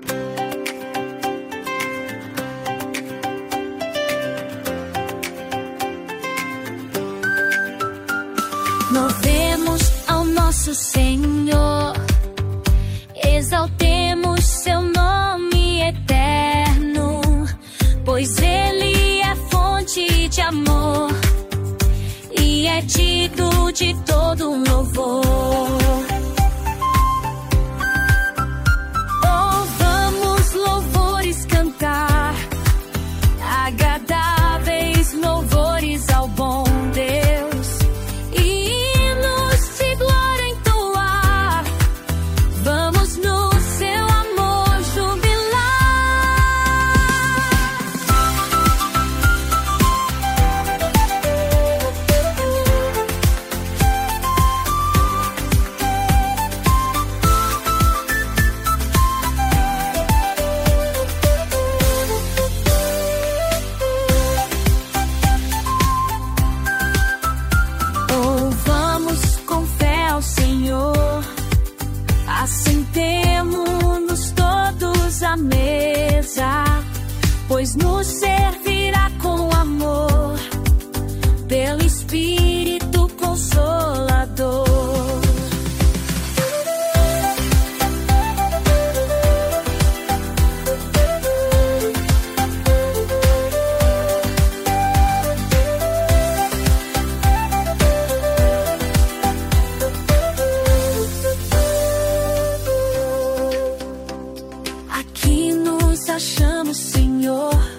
Louvemos ao nosso Senhor, exaltemos seu nome eterno, pois Ele é fonte de amor e é digno de todo louvor. Oh, vamos louvores cantar, agradáveis louvores ao bom Deus, hinos de glória entoar, vamos no seu amor jubilar. Oh, vamos com fé ao Senhor, assentemo-nos todos à mesa, pois nos servirá com amor, pelo Espírito Consolador. Aqui nos achamos, Senhor,